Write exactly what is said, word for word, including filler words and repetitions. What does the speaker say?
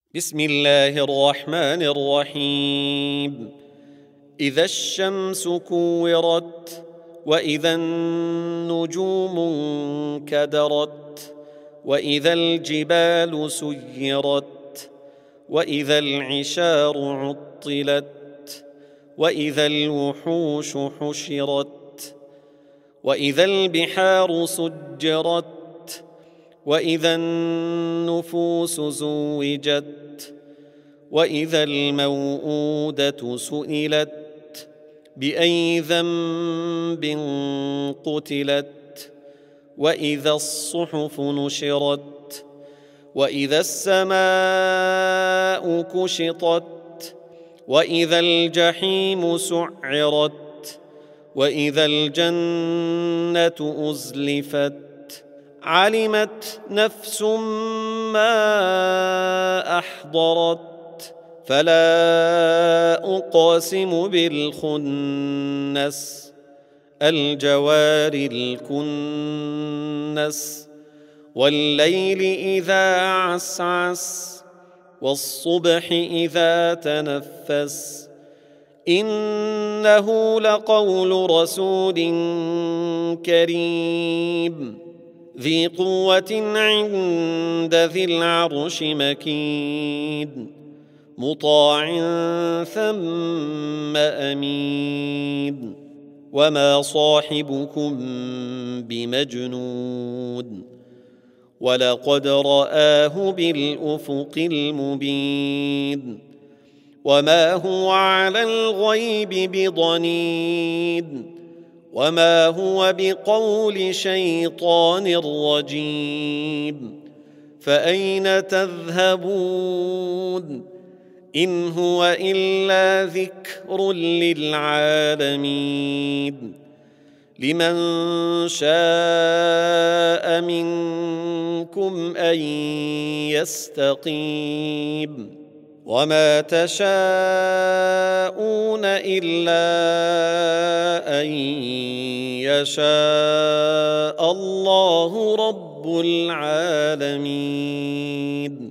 بسم الله الرحمن الرحيم. إذا الشمس كورت وإذا النجوم انكدرت وإذا الجبال سيرت وإذا العشار عطلت وإذا الوحوش حشرت وإذا البحار سجرت وإذا النفوس زوجت وإذا الموءودة سئلت بأي ذنب قتلت وإذا الصحف نشرت وإذا السماء كشطت وإذا الجحيم سعرت وإذا الجنة أزلفت علمت نفس ما أحضرت فلا أقسم بالخنس الجوار الكنس والليل إذا عسعس والصبح إذا تنفس إنه لقول رسول كريم ذي قوة عند ذي العرش مكين مطاع ثم أمين وما صاحبكم بمجنون ولقد رآه بالأفق المبين وما هو على الغيب بضنين وما هو بقول شيطان رجيم فأين تذهبون إن هو إلا ذكر للعالمين لمن شاء منكم أن يستقيم وما تشاءون إلا أن يشاء الله رب العالمين.